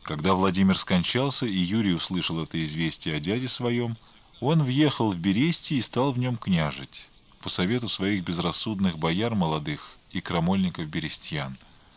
Когда Владимир скончался, и Юрий услышал это известие о дяде своем, он въехал в Берестий и стал в нем княжить, по совету своих безрассудных бояр молодых и крамольников-берестьян.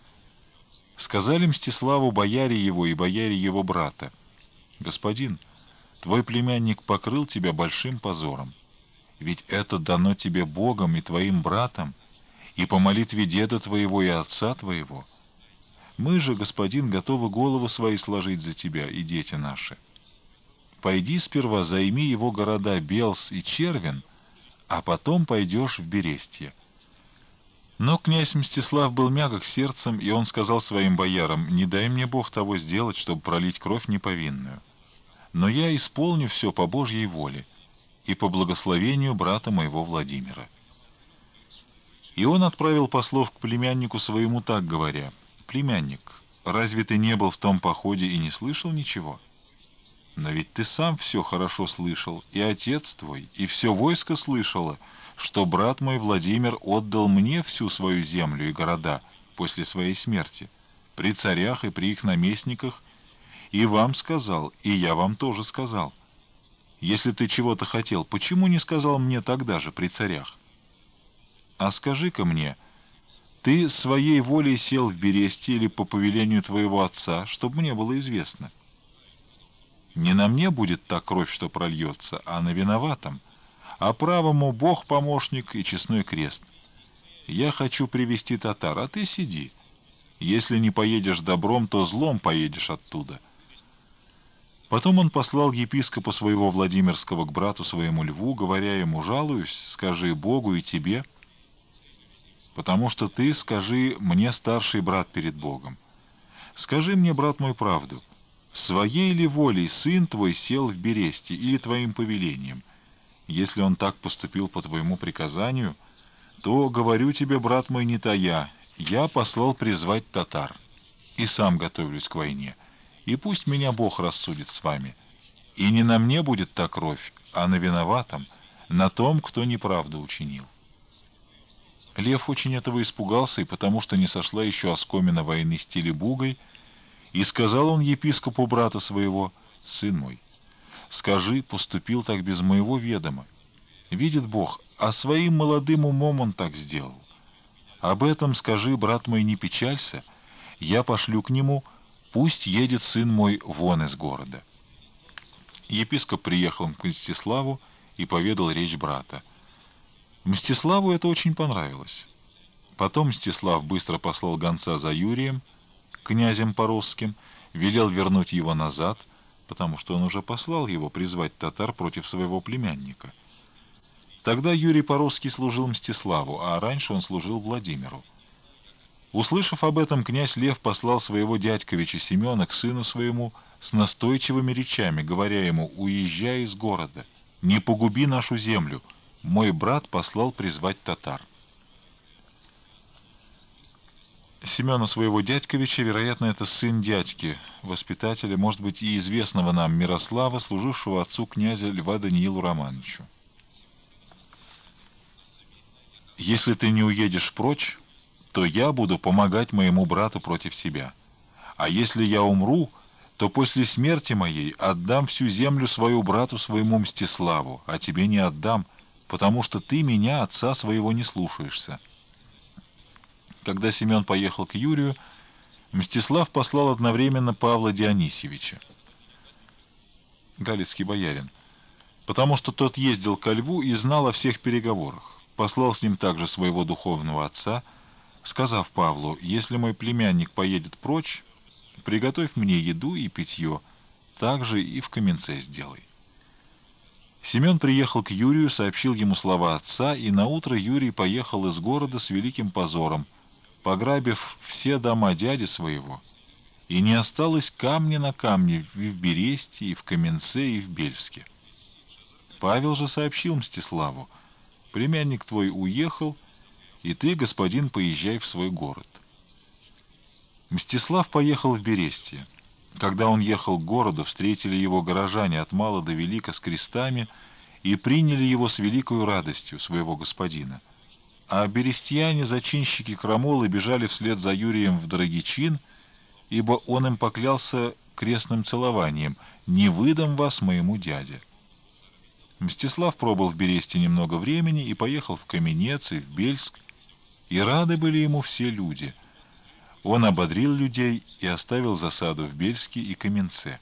Сказали Мстиславу бояре его и бояре его брата: «Господин, твой племянник покрыл тебя большим позором, ведь это дано тебе Богом и твоим братом, и по молитве деда твоего и отца твоего. Мы же, господин, готовы головы свои сложить за тебя и дети наши. Пойди сперва займи его города Белс и Червен, а потом пойдешь в Берестье». Но князь Мстислав был мягок сердцем, и он сказал своим боярам: «Не дай мне Бог того сделать, чтобы пролить кровь неповинную. Но я исполню все по Божьей воле и по благословению брата моего Владимира». И он отправил послов к племяннику своему, так говоря: «Племянник, разве ты не был в том походе и не слышал ничего? Но ведь ты сам все хорошо слышал, и отец твой, и все войско слышало, что брат мой Владимир отдал мне всю свою землю и города после своей смерти, при царях и при их наместниках, и вам сказал, и я вам тоже сказал. Если ты чего-то хотел, почему не сказал мне тогда же при царях? А скажи-ка мне, ты своей волей сел в Бересте или по повелению твоего отца, чтобы мне было известно? Не на мне будет та кровь, что прольется, а на виноватом, а правому Бог помощник и честной крест. Я хочу привести татар, а ты сиди. Если не поедешь добром, то злом поедешь оттуда». Потом он послал епископа своего Владимирского к брату своему Льву, говоря ему: «Жалуюсь, скажи Богу и тебе, потому что ты, скажи, мне старший брат перед Богом. Скажи мне, брат мой, правду. Своей ли волей сын твой сел в Бересте или твоим повелением? Если он так поступил по твоему приказанию, то, говорю тебе, брат мой, не тая, я послал призвать татар, и сам готовлюсь к войне, и пусть меня Бог рассудит с вами. И не на мне будет та кровь, а на виноватом, на том, кто неправду учинил». Лев очень этого испугался, и потому что не сошла еще оскомина войны с Телебугой, и сказал он епископу брата своего: «Сын мой, скажи, поступил так без моего ведома. Видит Бог, а своим молодым умом он так сделал. Об этом скажи, брат мой, не печалься, я пошлю к нему, пусть едет сын мой вон из города». Епископ приехал к Мстиславу и поведал речь брата. Мстиславу это очень понравилось. Потом Мстислав быстро послал гонца за Юрием, князем Поросским, велел вернуть его назад, потому что он уже послал его призвать татар против своего племянника. Тогда Юрий Поросский служил Мстиславу, а раньше он служил Владимиру. Услышав об этом, князь Лев послал своего дядьковича Семена к сыну своему с настойчивыми речами, говоря ему: «Уезжай из города, не погуби нашу землю, мой брат послал призвать татар». Семена своего дядьковича, вероятно, это сын дядьки, воспитателя, может быть, и известного нам Мирослава, служившего отцу князя Льва Даниилу Романовичу. «Если ты не уедешь прочь, то я буду помогать моему брату против тебя. А если я умру, то после смерти моей отдам всю землю свою брату своему Мстиславу, а тебе не отдам, потому что ты меня, отца своего, не слушаешься». Когда Семен поехал к Юрию, Мстислав послал одновременно Павла Дионисьевича, галицкий боярин, потому что тот ездил ко Льву и знал о всех переговорах. Послал с ним также своего духовного отца, сказав Павлу: «Если мой племянник поедет прочь, приготовь мне еду и питье, так же и в Каменце сделай». Семен приехал к Юрию, сообщил ему слова отца, и наутро Юрий поехал из города с великим позором, пограбив все дома дяди своего, и не осталось камня на камне и в Бересте, и в Каменце, и в Бельске. Павел же сообщил Мстиславу: «Племянник твой уехал, и ты, господин, поезжай в свой город». Мстислав поехал в Берестье. Когда он ехал к городу, встретили его горожане от мала до велика с крестами и приняли его с великою радостью, своего господина. А берестьяне, зачинщики крамолы, бежали вслед за Юрием в Драгичин, ибо он им поклялся крестным целованием: «Не выдам вас моему дяде». Мстислав пробыл в Бересте немного времени и поехал в Каменец и в Бельск, и рады были ему все люди. Он ободрил людей и оставил засаду в Бельске и Каменце.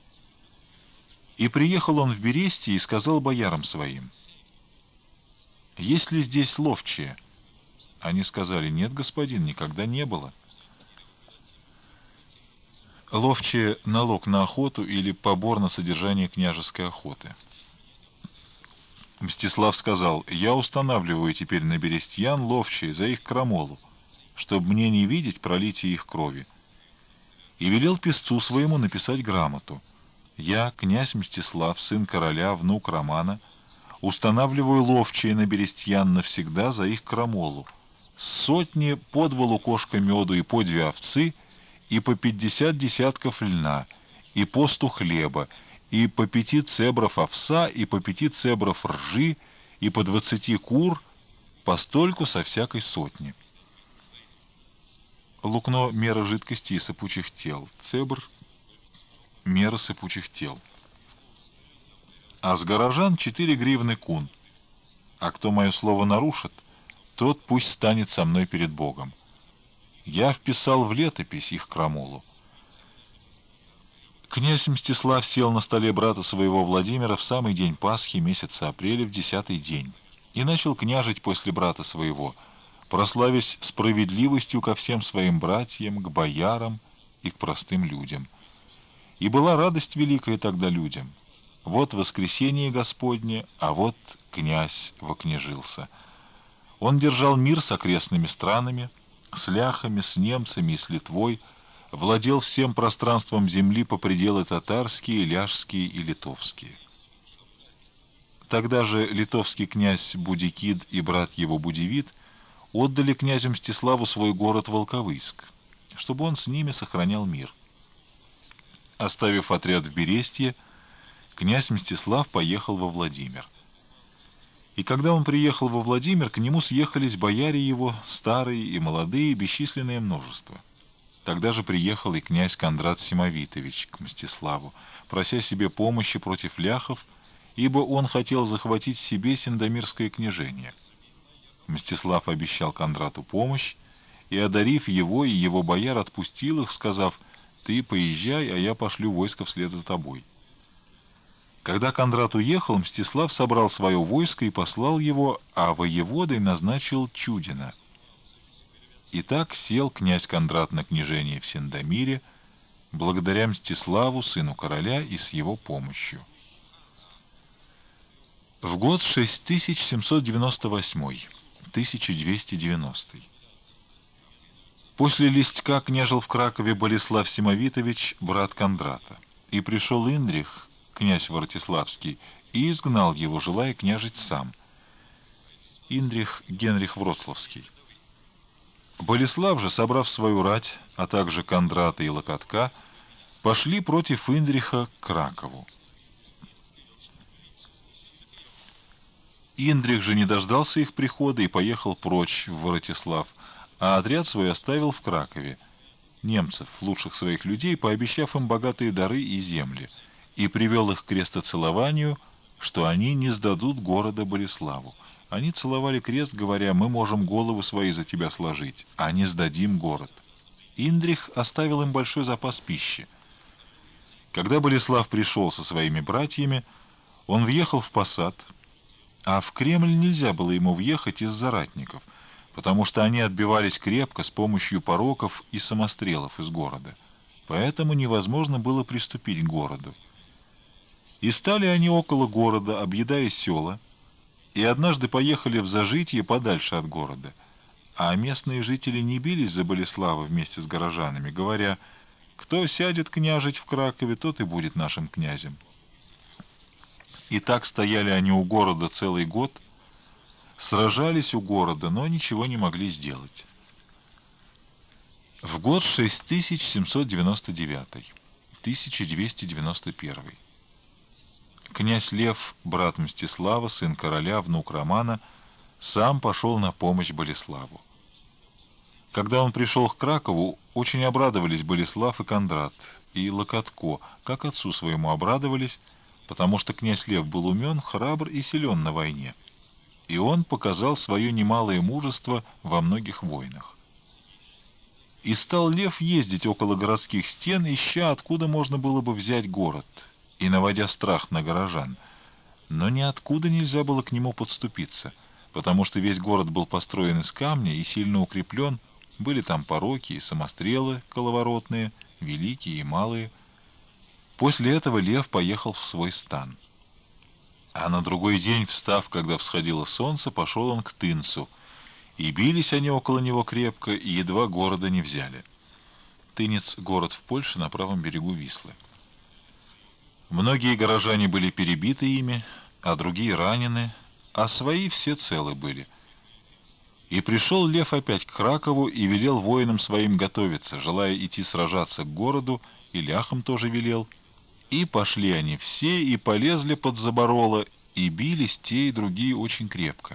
И приехал он в Бересте и сказал боярам своим: «Есть ли здесь ловчие?» Они сказали: «Нет, господин, никогда не было». Ловчие — налог на охоту или побор на содержание княжеской охоты. Мстислав сказал: «Я устанавливаю теперь на берестьян ловчие за их крамолу, чтобы мне не видеть пролития их крови». И велел писцу своему написать грамоту: «Я, князь Мстислав, сын короля, внук Романа, устанавливаю ловчие на берестьян навсегда за их крамолу, с сотни по 2 лукошка меду и по 2 овцы, и по 50 десятков льна, и по 100 хлеба, и по 5 цебров овса, и по 5 цебров ржи, и по 20 кур, постольку со всякой сотни». Лукно — мера жидкости и сыпучих тел. Цебр — мера сыпучих тел. А с горожан 4 гривны кун. А кто мое слово нарушит, тот пусть станет со мной перед Богом. Я вписал в летопись их крамолу. Князь Мстислав сел на столе брата своего Владимира в самый день Пасхи, месяца апреля, в 10-й день, и начал княжить после брата своего, прославясь справедливостью ко всем своим братьям, к боярам и к простым людям. И была радость великая тогда людям. Вот воскресение Господне, а вот князь вокняжился. Он держал мир с окрестными странами, с ляхами, с немцами и с Литвой, владел всем пространством земли по пределы татарские, ляжские и литовские. Тогда же литовский князь Будикид и брат его Будивид отдали князю Мстиславу свой город Волковыск, чтобы он с ними сохранял мир. Оставив отряд в Берестье, князь Мстислав поехал во Владимир. И когда он приехал во Владимир, к нему съехались бояре его, старые и молодые, бесчисленное множество. Тогда же приехал и князь Кондрат Симовитович к Мстиславу, прося себе помощи против ляхов, ибо он хотел захватить себе Сендомирское княжение. Мстислав обещал Кондрату помощь, и, одарив его и его бояр, отпустил их, сказав: «Ты поезжай, а я пошлю войско вслед за тобой». Когда Кондрат уехал, Мстислав собрал свое войско и послал его, а воеводой назначил Чудина. И так сел князь Кондрат на княжение в Сендомире, благодаря Мстиславу, сыну короля, и с его помощью. В год 6798, 1290. После Листька княжил в Кракове Болеслав Симовитович, брат Кондрата, и пришел Индрих, князь Воротиславский, и изгнал его, желая княжить сам. Индрих Генрих Вроцлавский. Болеслав же, собрав свою рать, а также Кондрата и Локотка, пошли против Индриха к Кракову. Индрих же не дождался их прихода и поехал прочь в Воротислав, а отряд свой оставил в Кракове, немцев, лучших своих людей, пообещав им богатые дары и земли, и привел их к крестоцелованию, что они не сдадут города Болеславу. Они целовали крест, говоря: «Мы можем головы свои за тебя сложить, а не сдадим город». Индрих оставил им большой запас пищи. Когда Болеслав пришел со своими братьями, он въехал в посад, а в Кремль нельзя было ему въехать из-за ратников, потому что они отбивались крепко с помощью пороков и самострелов из города. Поэтому невозможно было приступить к городу. И стали они около города, объедая села, и однажды поехали в Зажитье подальше от города. А местные жители не бились за Болеслава вместе с горожанами, говоря: «Кто сядет княжить в Кракове, тот и будет нашим князем». И так стояли они у города целый год, сражались у города, но ничего не могли сделать. В год 6799, 1291. Князь Лев, брат Мстислава, сын короля, внук Романа, сам пошел на помощь Болеславу. Когда он пришел к Кракову, очень обрадовались Болеслав и Кондрат, и Локотко, как отцу своему обрадовались, потому что князь Лев был умен, храбр и силен на войне, и он показал свое немалое мужество во многих войнах. И стал Лев ездить около городских стен, ища, откуда можно было бы взять город, и наводя страх на горожан. Но ниоткуда нельзя было к нему подступиться, потому что весь город был построен из камня и сильно укреплен, были там пороки и самострелы коловоротные, великие и малые. После этого Лев поехал в свой стан. А на другой день, встав, когда всходило солнце, пошел он к Тынцу, и бились они около него крепко, и едва города не взяли. Тынец — город в Польше на правом берегу Вислы. Многие горожане были перебиты ими, а другие ранены, а свои все целы были. И пришел Лев опять к Кракову и велел воинам своим готовиться, желая идти сражаться к городу, и ляхам тоже велел. И пошли они все, и полезли под забороло, и бились те и другие очень крепко.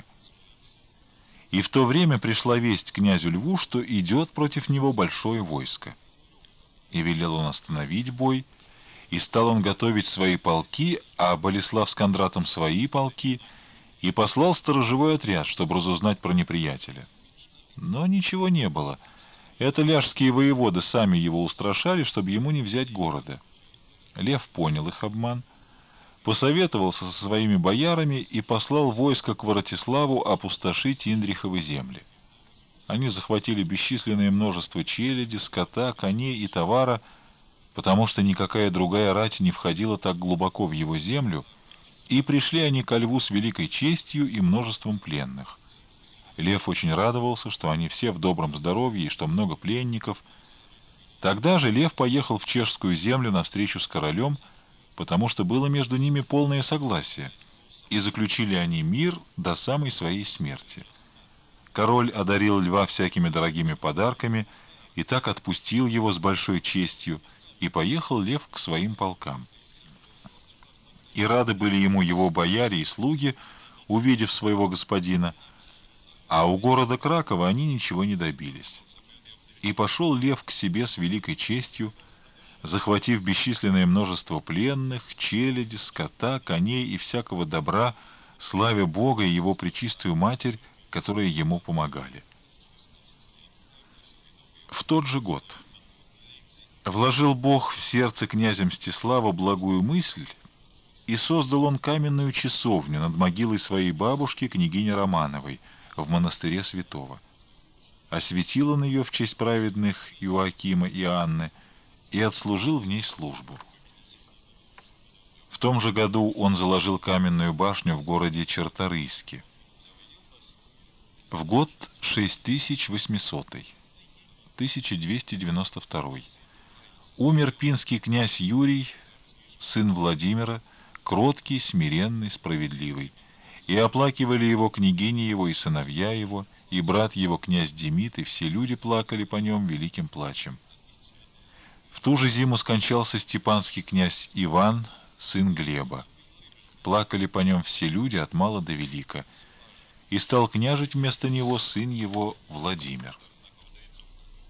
И в то время пришла весть князю Льву, что идет против него большое войско. И велел он остановить бой, и стал он готовить свои полки, а Болеслав с Кондратом свои полки, и послал сторожевой отряд, чтобы разузнать про неприятеля. Но ничего не было. Это ляжские воеводы сами его устрашали, чтобы ему не взять города. Лев понял их обман, посоветовался со своими боярами и послал войско к Воротиславу опустошить Индриховы земли. Они захватили бесчисленное множество челяди, скота, коней и товара, потому что никакая другая рать не входила так глубоко в его землю, и пришли они ко Льву с великой честью и множеством пленных. Лев очень радовался, что они все в добром здоровье и что много пленников. Тогда же Лев поехал в чешскую землю навстречу с королем, потому что было между ними полное согласие, и заключили они мир до самой своей смерти. Король одарил Льва всякими дорогими подарками и так отпустил его с большой честью, и поехал Лев к своим полкам. И рады были ему его бояре и слуги, увидев своего господина, а у города Кракова они ничего не добились. И пошел Лев к себе с великой честью, захватив бесчисленное множество пленных, челяди, скота, коней и всякого добра, славя Бога и Его пречистую Матерь, которые ему помогали. В тот же год вложил Бог в сердце князя Мстислава благую мысль, и создал он каменную часовню над могилой своей бабушки, княгини Романовой, в монастыре Святого. Осветил он ее в честь праведных Иоакима и Анны и отслужил в ней службу. В том же году он заложил каменную башню в городе Черторийске. В год 6800, 1292, умер пинский князь Юрий, сын Владимира, кроткий, смиренный, справедливый, и оплакивали его княгини его и сыновья его, и брат его князь Демид, и все люди плакали по нем великим плачем. В ту же зиму скончался степанский князь Иван, сын Глеба. Плакали по нем все люди от мала до велика, и стал княжить вместо него сын его Владимир.